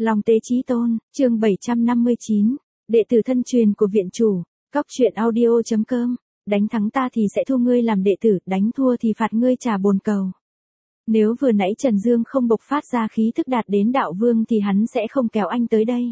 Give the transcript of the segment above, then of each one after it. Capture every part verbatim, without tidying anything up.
Long Tế Chí Tôn, chương bảy trăm năm mươi chín, đệ tử thân truyền của viện chủ, Cóc truyện audio chấm com, đánh thắng ta thì sẽ thu ngươi làm đệ tử, đánh thua thì phạt ngươi trả bồn cầu. Nếu vừa nãy Trần Dương không bộc phát ra khí thức đạt đến đạo vương thì hắn sẽ không kéo anh tới đây.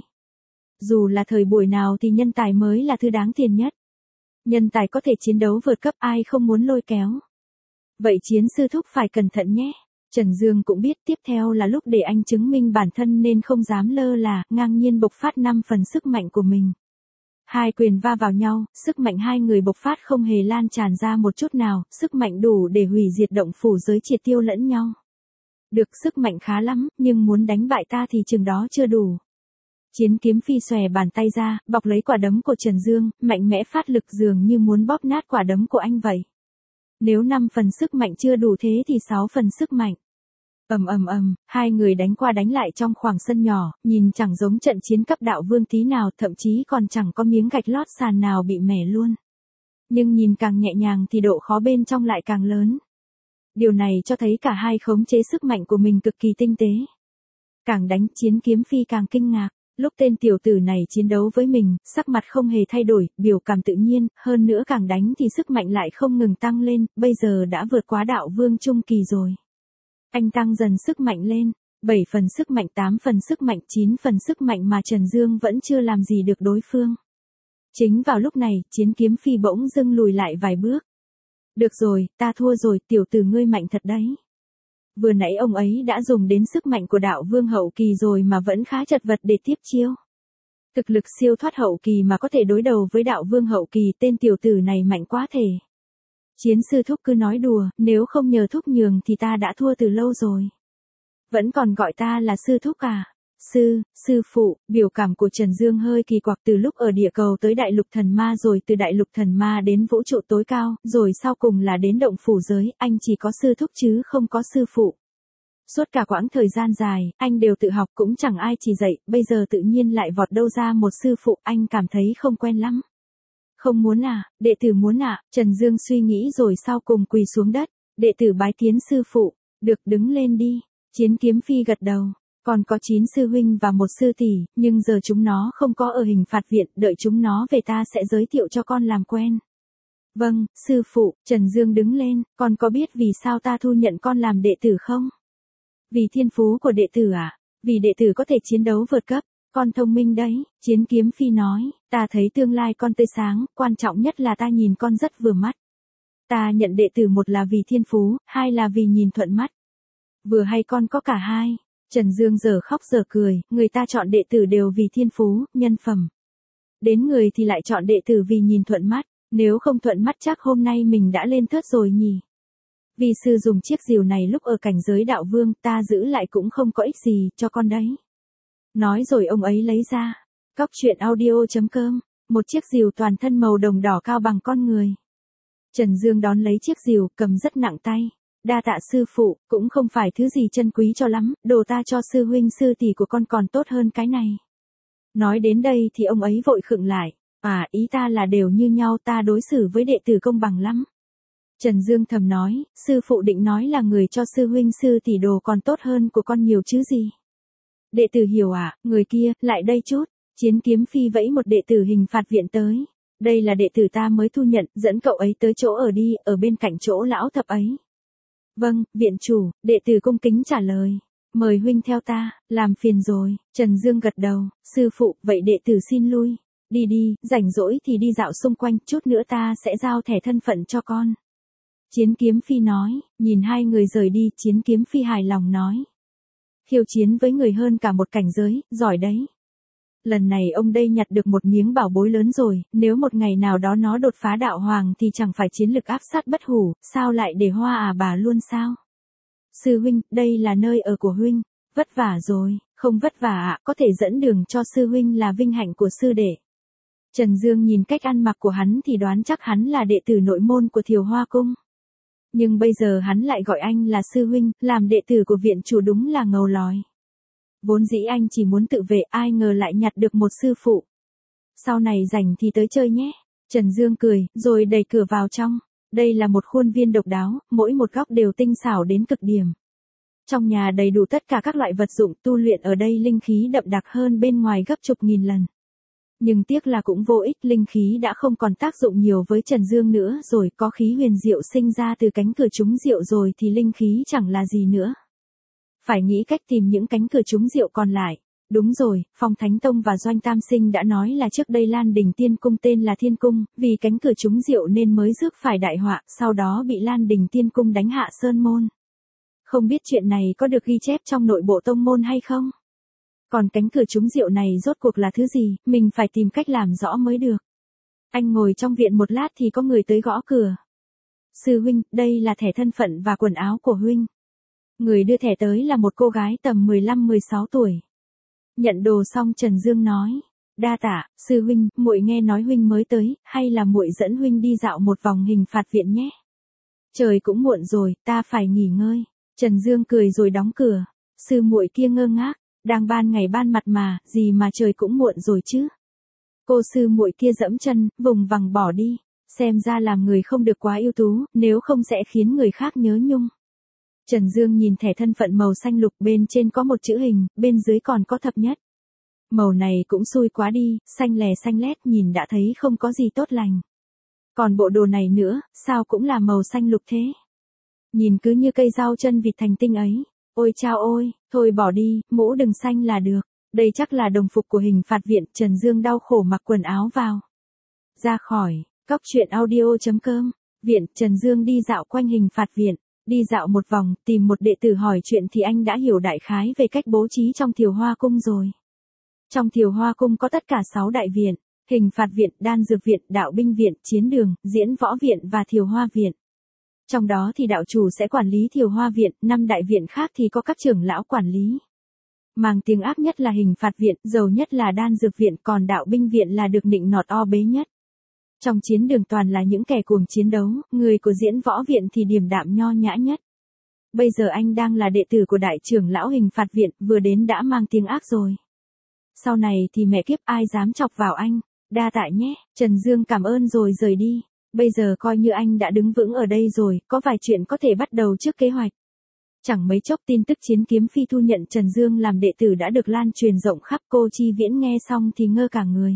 Dù là thời buổi nào thì nhân tài mới là thứ đáng tiền nhất. Nhân tài có thể chiến đấu vượt cấp, ai không muốn lôi kéo. Vậy chiến sư thúc phải cẩn thận nhé. Trần Dương cũng biết tiếp theo là lúc để anh chứng minh bản thân nên không dám lơ là, ngang nhiên bộc phát năm phần sức mạnh của mình. Hai quyền va vào nhau, sức mạnh hai người bộc phát không hề lan tràn ra một chút nào, sức mạnh đủ để hủy diệt động phủ giới, triệt tiêu lẫn nhau. Được, sức mạnh khá lắm, nhưng muốn đánh bại ta thì chừng đó chưa đủ. Chiến kiếm phi xòe bàn tay ra, bọc lấy quả đấm của Trần Dương, mạnh mẽ phát lực dường như muốn bóp nát quả đấm của anh vậy. Nếu năm phần sức mạnh chưa đủ thế thì sáu phần sức mạnh. Ầm ầm ầm, hai người đánh qua đánh lại trong khoảng sân nhỏ, nhìn chẳng giống trận chiến cấp đạo vương tí nào, thậm chí còn chẳng có miếng gạch lót sàn nào bị mẻ luôn. Nhưng nhìn càng nhẹ nhàng thì độ khó bên trong lại càng lớn. Điều này cho thấy cả hai khống chế sức mạnh của mình cực kỳ tinh tế. Càng đánh, chiến kiếm phi càng kinh ngạc. Lúc tên tiểu tử này chiến đấu với mình, sắc mặt không hề thay đổi, biểu cảm tự nhiên, hơn nữa càng đánh thì sức mạnh lại không ngừng tăng lên, bây giờ đã vượt quá đạo vương trung kỳ rồi. Anh tăng dần sức mạnh lên, bảy phần sức mạnh, tám phần sức mạnh, chín phần sức mạnh mà Trần Dương vẫn chưa làm gì được đối phương. Chính vào lúc này, chiến kiếm phi bỗng dưng lùi lại vài bước. Được rồi, ta thua rồi, tiểu tử ngươi mạnh thật đấy. Vừa nãy ông ấy đã dùng đến sức mạnh của đạo vương hậu kỳ rồi mà vẫn khá chật vật để tiếp chiêu. Thực lực siêu thoát hậu kỳ mà có thể đối đầu với đạo vương hậu kỳ, tên tiểu tử này mạnh quá thể. Chiến sư thúc cứ nói đùa, nếu không nhờ thúc nhường thì ta đã thua từ lâu rồi. Vẫn còn gọi ta là sư thúc à? Sư, sư phụ, biểu cảm của Trần Dương hơi kỳ quặc, từ lúc ở địa cầu tới đại lục thần ma, rồi từ đại lục thần ma đến vũ trụ tối cao, rồi sau cùng là đến động phủ giới, anh chỉ có sư thúc chứ không có sư phụ. Suốt cả quãng thời gian dài, anh đều tự học cũng chẳng ai chỉ dạy, bây giờ tự nhiên lại vọt đâu ra một sư phụ, anh cảm thấy không quen lắm. Không muốn à, đệ tử muốn à, Trần Dương suy nghĩ rồi sau cùng quỳ xuống đất, đệ tử bái kiến sư phụ, được, đứng lên đi, chiến kiếm phi gật đầu. Còn có chín sư huynh và một sư tỷ, nhưng giờ chúng nó không có ở hình phạt viện, đợi chúng nó về ta sẽ giới thiệu cho con làm quen. Vâng, sư phụ, Trần Dương đứng lên, con có biết vì sao ta thu nhận con làm đệ tử không? Vì thiên phú của đệ tử à? Vì đệ tử có thể chiến đấu vượt cấp, con thông minh đấy, chiến kiếm phi nói, ta thấy tương lai con tươi sáng, quan trọng nhất là ta nhìn con rất vừa mắt. Ta nhận đệ tử một là vì thiên phú, hai là vì nhìn thuận mắt. Vừa hay con có cả hai. Trần Dương giờ khóc giờ cười, người ta chọn đệ tử đều vì thiên phú, nhân phẩm. Đến người thì lại chọn đệ tử vì nhìn thuận mắt, nếu không thuận mắt chắc hôm nay mình đã lên thớt rồi nhỉ. Vì sư dùng chiếc rìu này lúc ở cảnh giới đạo vương, ta giữ lại cũng không có ích gì, cho con đấy. Nói rồi ông ấy lấy ra, Cóc truyện audio chấm com, một chiếc rìu toàn thân màu đồng đỏ cao bằng con người. Trần Dương đón lấy chiếc rìu, cầm rất nặng tay. Đa tạ sư phụ, cũng không phải thứ gì chân quý cho lắm, đồ ta cho sư huynh sư tỷ của con còn tốt hơn cái này. Nói đến đây thì ông ấy vội khựng lại, à, ý ta là đều như nhau, ta đối xử với đệ tử công bằng lắm. Trần Dương thầm nói, sư phụ định nói là người cho sư huynh sư tỷ đồ còn tốt hơn của con nhiều chứ gì. Đệ tử hiểu à, người kia, lại đây chút, chiến kiếm phi vẫy một đệ tử hình phạt viện tới. Đây là đệ tử ta mới thu nhận, dẫn cậu ấy tới chỗ ở đi, ở bên cạnh chỗ lão thập ấy. Vâng, viện chủ, đệ tử cung kính trả lời. Mời huynh theo ta, làm phiền rồi. Trần Dương gật đầu, sư phụ, vậy đệ tử xin lui. Đi đi, rảnh rỗi thì đi dạo xung quanh, chút nữa ta sẽ giao thẻ thân phận cho con. Chiến kiếm phi nói, nhìn hai người rời đi, chiến kiếm phi hài lòng nói. Khiêu chiến với người hơn cả một cảnh giới, giỏi đấy. Lần này ông đây nhặt được một miếng bảo bối lớn rồi, nếu một ngày nào đó nó đột phá đạo hoàng thì chẳng phải chiến lực áp sát bất hủ, sao lại để hoa à bà luôn sao? Sư huynh, đây là nơi ở của huynh, vất vả rồi, không vất vả ạ, có thể dẫn đường cho sư huynh là vinh hạnh của sư đệ. Trần Dương nhìn cách ăn mặc của hắn thì đoán chắc hắn là đệ tử nội môn của Thiều Hoa Cung. Nhưng bây giờ hắn lại gọi anh là sư huynh, làm đệ tử của viện chủ đúng là ngầu lòi. Vốn dĩ anh chỉ muốn tự vệ, ai ngờ lại nhặt được một sư phụ. Sau này rảnh thì tới chơi nhé. Trần Dương cười, rồi đẩy cửa vào trong. Đây là một khuôn viên độc đáo, mỗi một góc đều tinh xảo đến cực điểm. Trong nhà đầy đủ tất cả các loại vật dụng, tu luyện ở đây linh khí đậm đặc hơn bên ngoài gấp chục nghìn lần. Nhưng tiếc là cũng vô ích, linh khí đã không còn tác dụng nhiều với Trần Dương nữa rồi, có khí huyền diệu sinh ra từ cánh cửa trúng diệu rồi thì linh khí chẳng là gì nữa. Phải nghĩ cách tìm những cánh cửa trúng diệu còn lại. Đúng rồi, Phong Thánh Tông và Doanh Tam Sinh đã nói là trước đây Lan Đình Tiên Cung tên là Thiên Cung, vì cánh cửa trúng diệu nên mới rước phải đại họa, sau đó bị Lan Đình Tiên Cung đánh hạ sơn môn. Không biết chuyện này có được ghi chép trong nội bộ tông môn hay không? Còn cánh cửa trúng diệu này rốt cuộc là thứ gì, mình phải tìm cách làm rõ mới được. Anh ngồi trong viện một lát thì có người tới gõ cửa. Sư huynh, đây là thẻ thân phận và quần áo của huynh. Người đưa thẻ tới là một cô gái tầm mười lăm mười sáu tuổi. Nhận đồ xong Trần Dương nói, đa tạ, sư huynh, muội nghe nói huynh mới tới, hay là muội dẫn huynh đi dạo một vòng hình phạt viện nhé. Trời cũng muộn rồi, ta phải nghỉ ngơi. Trần Dương cười rồi đóng cửa. Sư muội kia ngơ ngác, đang ban ngày ban mặt mà, gì mà trời cũng muộn rồi chứ. Cô sư muội kia dẫm chân, vùng vằng bỏ đi, xem ra làm người không được quá ưu tú, nếu không sẽ khiến người khác nhớ nhung. Trần Dương nhìn thẻ thân phận màu xanh lục, bên trên có một chữ hình, bên dưới còn có thập nhất. Màu này cũng xui quá đi, xanh lè xanh lét, nhìn đã thấy không có gì tốt lành. Còn bộ đồ này nữa, sao cũng là màu xanh lục thế? Nhìn cứ như cây rau chân vịt thành tinh ấy. Ôi chao ôi, thôi bỏ đi, mũ đừng xanh là được. Đây chắc là đồng phục của hình phạt viện. Trần Dương đau khổ mặc quần áo vào. Ra khỏi, cóc truyện audio chấm com. Viện, Trần Dương đi dạo quanh hình phạt viện. Đi dạo một vòng, tìm một đệ tử hỏi chuyện thì anh đã hiểu đại khái về cách bố trí trong Thiều Hoa Cung rồi. Trong Thiều Hoa Cung có tất cả sáu đại viện, hình phạt viện, đan dược viện, đạo binh viện, chiến đường, diễn võ viện và Thiều Hoa viện. Trong đó thì đạo chủ sẽ quản lý Thiều Hoa viện, năm đại viện khác thì có các trưởng lão quản lý. Mang tiếng ác nhất là hình phạt viện, giàu nhất là đan dược viện, còn đạo binh viện là được nịnh nọt o bế nhất. Trong chiến đường toàn là những kẻ cuồng chiến đấu, người của diễn võ viện thì điềm đạm nho nhã nhất. Bây giờ anh đang là đệ tử của đại trưởng lão hình phạt viện, vừa đến đã mang tiếng ác rồi. Sau này thì mẹ kiếp ai dám chọc vào anh, đa tạ nhé. Trần Dương cảm ơn rồi rời đi. Bây giờ coi như anh đã đứng vững ở đây rồi, có vài chuyện có thể bắt đầu trước kế hoạch. Chẳng mấy chốc tin tức Chiến Kiếm Phi thu nhận Trần Dương làm đệ tử đã được lan truyền rộng khắp. Cô Chi Viễn nghe xong thì ngơ cả người.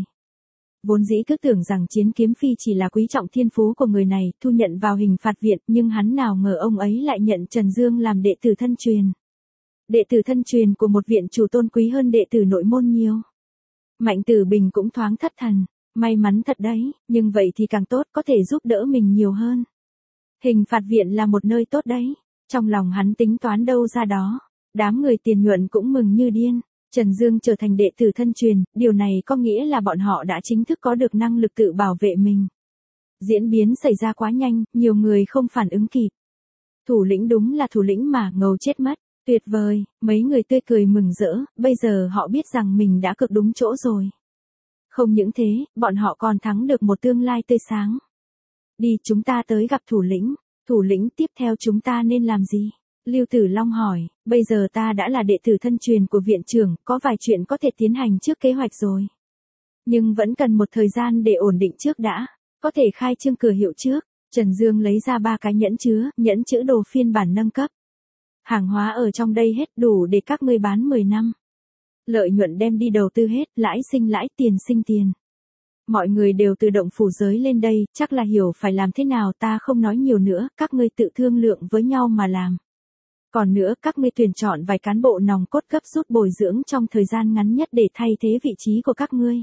Vốn dĩ cứ tưởng rằng Chiến Kiếm Phi chỉ là quý trọng thiên phú của người này, thu nhận vào hình phạt viện, nhưng hắn nào ngờ ông ấy lại nhận Trần Dương làm đệ tử thân truyền. Đệ tử thân truyền của một viện chủ tôn quý hơn đệ tử nội môn nhiều. Mạnh Tử Bình cũng thoáng thất thần, may mắn thật đấy, nhưng vậy thì càng tốt, có thể giúp đỡ mình nhiều hơn. Hình phạt viện là một nơi tốt đấy, trong lòng hắn tính toán đâu ra đó, đám người tiền nhuận cũng mừng như điên. Trần Dương trở thành đệ tử thân truyền, điều này có nghĩa là bọn họ đã chính thức có được năng lực tự bảo vệ mình. Diễn biến xảy ra quá nhanh, nhiều người không phản ứng kịp. Thủ lĩnh đúng là thủ lĩnh mà, ngầu chết mất, tuyệt vời, mấy người tươi cười mừng rỡ, bây giờ họ biết rằng mình đã cực đúng chỗ rồi. Không những thế, bọn họ còn thắng được một tương lai tươi sáng. Đi, chúng ta tới gặp thủ lĩnh, thủ lĩnh tiếp theo chúng ta nên làm gì? Lưu Tử Long hỏi, bây giờ ta đã là đệ tử thân truyền của viện trưởng, có vài chuyện có thể tiến hành trước kế hoạch rồi. Nhưng vẫn cần một thời gian để ổn định trước đã, có thể khai trương cửa hiệu trước. Trần Dương lấy ra ba cái nhẫn chứa, nhẫn chữ đồ phiên bản nâng cấp. Hàng hóa ở trong đây hết đủ để các ngươi bán mười năm. Lợi nhuận đem đi đầu tư hết, lãi sinh lãi, tiền sinh tiền. Mọi người đều tự động phủ giới lên đây, chắc là hiểu phải làm thế nào, ta không nói nhiều nữa, các ngươi tự thương lượng với nhau mà làm. Còn nữa, các ngươi tuyển chọn vài cán bộ nòng cốt gấp rút bồi dưỡng trong thời gian ngắn nhất để thay thế vị trí của các ngươi.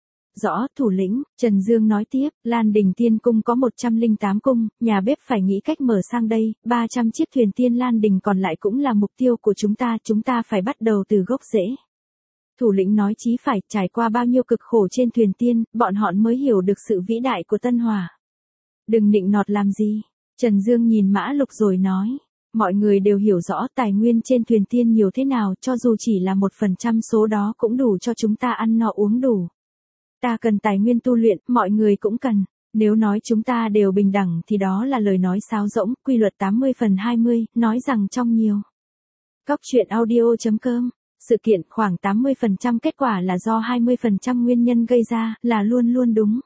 Rõ, thủ lĩnh, Trần Dương nói tiếp, Lan Đình Tiên Cung có một trăm lẻ tám cung, nhà bếp phải nghĩ cách mở sang đây, ba trăm chiếc thuyền tiên Lan Đình còn lại cũng là mục tiêu của chúng ta, chúng ta phải bắt đầu từ gốc rễ. Thủ lĩnh nói chí phải, trải qua bao nhiêu cực khổ trên thuyền tiên, bọn họ mới hiểu được sự vĩ đại của Tân Hỏa. Đừng nịnh nọt làm gì, Trần Dương nhìn Mã Lục rồi nói. Mọi người đều hiểu rõ tài nguyên trên thuyền tiên nhiều thế nào, cho dù chỉ là một phần trăm số đó cũng đủ cho chúng ta ăn no uống đủ. Ta cần tài nguyên tu luyện, mọi người cũng cần. Nếu nói chúng ta đều bình đẳng thì đó là lời nói sáo rỗng, quy luật tám mươi phần hai mươi, nói rằng trong nhiều. Cóc truyện audio chấm com, sự kiện khoảng tám mươi phần trăm kết quả là do hai mươi phần trăm nguyên nhân gây ra, là luôn luôn đúng.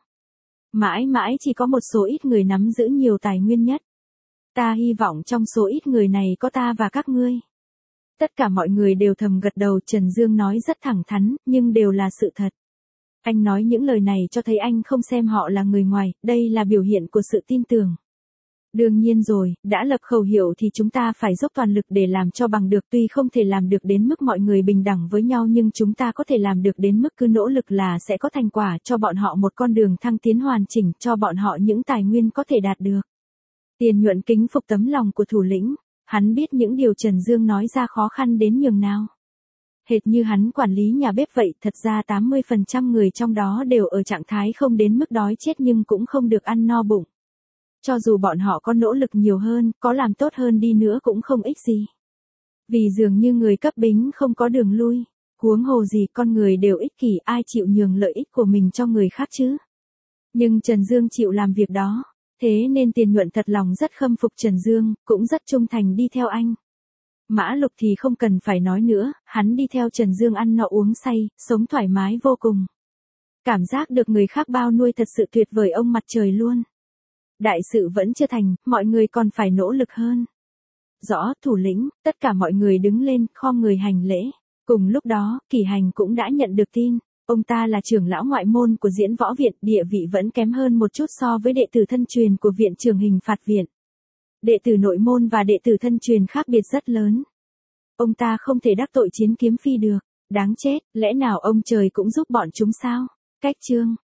Mãi mãi chỉ có một số ít người nắm giữ nhiều tài nguyên nhất. Ta hy vọng trong số ít người này có ta và các ngươi. Tất cả mọi người đều thầm gật đầu, Trần Dương nói rất thẳng thắn, nhưng đều là sự thật. Anh nói những lời này cho thấy anh không xem họ là người ngoài, đây là biểu hiện của sự tin tưởng. Đương nhiên rồi, đã lập khẩu hiệu thì chúng ta phải dốc toàn lực để làm cho bằng được, tuy không thể làm được đến mức mọi người bình đẳng với nhau nhưng chúng ta có thể làm được đến mức cứ nỗ lực là sẽ có thành quả, cho bọn họ một con đường thăng tiến hoàn chỉnh, cho bọn họ những tài nguyên có thể đạt được. Tiền Nhuận kính phục tấm lòng của thủ lĩnh, hắn biết những điều Trần Dương nói ra khó khăn đến nhường nào. Hệt như hắn quản lý nhà bếp vậy, thật ra tám mươi phần trăm người trong đó đều ở trạng thái không đến mức đói chết nhưng cũng không được ăn no bụng. Cho dù bọn họ có nỗ lực nhiều hơn, có làm tốt hơn đi nữa cũng không ích gì. Vì dường như người cấp bính không có đường lui, huống hồ gì con người đều ích kỷ, ai chịu nhường lợi ích của mình cho người khác chứ. Nhưng Trần Dương chịu làm việc đó, thế nên Tiền Nhuận thật lòng rất khâm phục Trần Dương, cũng rất trung thành đi theo anh. Mã Lục thì không cần phải nói nữa, hắn đi theo Trần Dương ăn no uống say, sống thoải mái vô cùng. Cảm giác được người khác bao nuôi thật sự tuyệt vời ông mặt trời luôn. Đại sự vẫn chưa thành, mọi người còn phải nỗ lực hơn. Rõ, thủ lĩnh, tất cả mọi người đứng lên, khom người hành lễ. Cùng lúc đó, Kỷ Hành cũng đã nhận được tin. Ông ta là trưởng lão ngoại môn của Diễn Võ Viện, địa vị vẫn kém hơn một chút so với đệ tử thân truyền của Viện Trưởng Hình Phạt Viện. Đệ tử nội môn và đệ tử thân truyền khác biệt rất lớn. Ông ta không thể đắc tội Chiến Kiếm Phi được. Đáng chết, lẽ nào ông trời cũng giúp bọn chúng sao? Cách chương